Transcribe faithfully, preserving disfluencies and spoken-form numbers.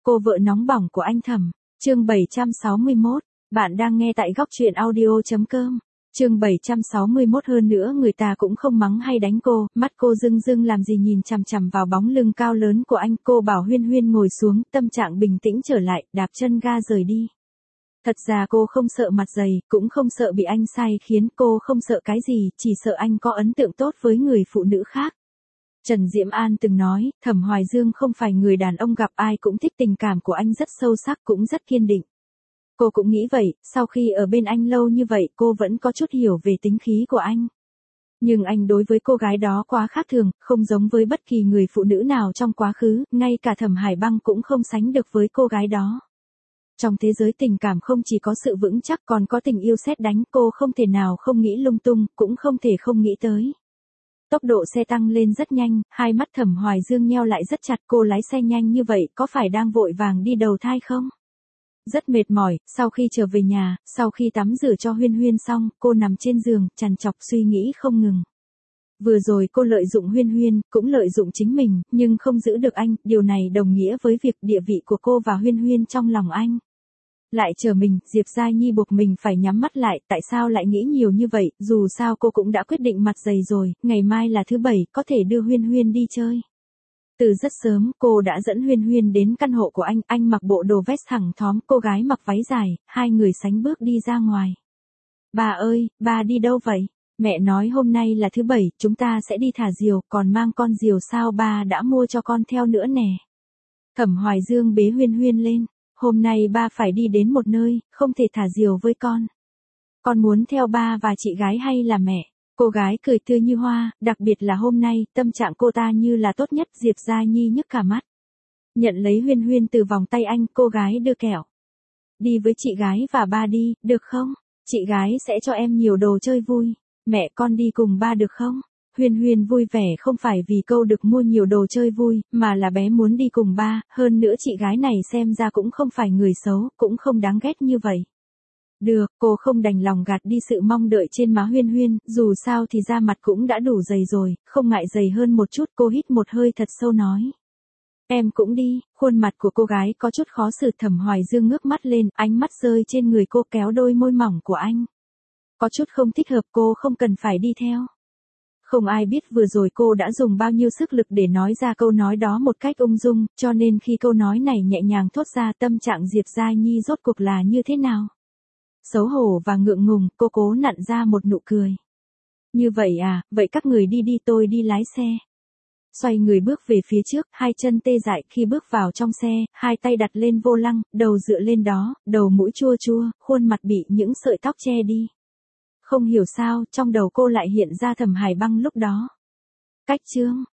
Cô vợ nóng bỏng của anh Thẩm. Chương bảy trăm sáu mươi mốt. Bạn đang nghe tại góc truyện audio.com. Chương bảy trăm sáu mươi mốt. Hơn nữa người ta cũng không mắng hay đánh cô, mắt cô rưng rưng làm gì nhìn chằm chằm vào bóng lưng cao lớn của anh. Cô bảo Huyên Huyên ngồi xuống, tâm trạng bình tĩnh trở lại, đạp chân ga rời đi. Thật ra cô không sợ mặt dày, cũng không sợ bị anh sai khiến, cô không sợ cái gì, chỉ sợ anh có ấn tượng tốt với người phụ nữ khác. Trần Diễm An từng nói, Thẩm Hoài Dương không phải người đàn ông gặp ai cũng thích, tình cảm của anh rất sâu sắc, cũng rất kiên định. Cô cũng nghĩ vậy, sau khi ở bên anh lâu như vậy cô vẫn có chút hiểu về tính khí của anh. Nhưng anh đối với cô gái đó quá khác thường, không giống với bất kỳ người phụ nữ nào trong quá khứ, ngay cả Thẩm Hải Băng cũng không sánh được với cô gái đó. Trong thế giới tình cảm không chỉ có sự vững chắc còn có tình yêu sét đánh, cô không thể nào không nghĩ lung tung, cũng không thể không nghĩ tới. Tốc độ xe tăng lên rất nhanh, hai mắt Thẩm Hoài Dương nheo lại rất chặt. Cô lái xe nhanh như vậy có phải đang vội vàng đi đầu thai không? Rất mệt mỏi, sau khi trở về nhà, sau khi tắm rửa cho Huyên Huyên xong, cô nằm trên giường, trằn trọc suy nghĩ không ngừng. Vừa rồi cô lợi dụng Huyên Huyên, cũng lợi dụng chính mình, nhưng không giữ được anh, điều này đồng nghĩa với việc địa vị của cô và Huyên Huyên trong lòng anh. Lại chờ mình, Diệp Giai Nhi buộc mình phải nhắm mắt lại, tại sao lại nghĩ nhiều như vậy, dù sao cô cũng đã quyết định mặt dày rồi, ngày mai là thứ bảy, có thể đưa Huyên Huyên đi chơi. Từ rất sớm, cô đã dẫn Huyên Huyên đến căn hộ của anh, anh mặc bộ đồ vest thẳng thóm, cô gái mặc váy dài, hai người sánh bước đi ra ngoài. Bà ơi, bà đi đâu vậy? Mẹ nói hôm nay là thứ bảy, chúng ta sẽ đi thả diều, còn mang con diều sao ba đã mua cho con theo nữa nè. Thẩm Hoài Dương bế Huyên Huyên lên. Hôm nay ba phải đi đến một nơi, không thể thả diều với con. Con muốn theo ba và chị gái hay là mẹ? Cô gái cười tươi như hoa, đặc biệt là hôm nay, tâm trạng cô ta như là tốt nhất. Diệp Giai Nhi nhức cả mắt. Nhận lấy Huyên Huyên từ vòng tay anh, cô gái đưa kẹo. Đi với chị gái và ba đi, được không? Chị gái sẽ cho em nhiều đồ chơi vui. Mẹ con đi cùng ba được không? Huyên Huyên vui vẻ không phải vì câu được mua nhiều đồ chơi vui, mà là bé muốn đi cùng ba, hơn nữa chị gái này xem ra cũng không phải người xấu, cũng không đáng ghét như vậy. Được, cô không đành lòng gạt đi sự mong đợi trên má Huyên Huyên, dù sao thì da mặt cũng đã đủ dày rồi, không ngại dày hơn một chút. Cô hít một hơi thật sâu nói. Em cũng đi. Khuôn mặt của cô gái có chút khó xử. Thẩm Hoài Dương ngước mắt lên, ánh mắt rơi trên người cô, kéo đôi môi mỏng của anh. Có chút không thích hợp, cô không cần phải đi theo. Không ai biết vừa rồi cô đã dùng bao nhiêu sức lực để nói ra câu nói đó một cách ung dung, cho nên khi câu nói này nhẹ nhàng thốt ra, tâm trạng Diệp Giai Nhi rốt cuộc là như thế nào? Xấu hổ và ngượng ngùng, cô cố nặn ra một nụ cười. Như vậy à, vậy các người đi đi, tôi đi lái xe. Xoay người bước về phía trước, hai chân tê dại khi bước vào trong xe, hai tay đặt lên vô lăng, đầu dựa lên đó, đầu mũi chua chua, khuôn mặt bị những sợi tóc che đi. Không hiểu sao, trong đầu cô lại hiện ra Thẩm Hải Băng lúc đó. Cách chương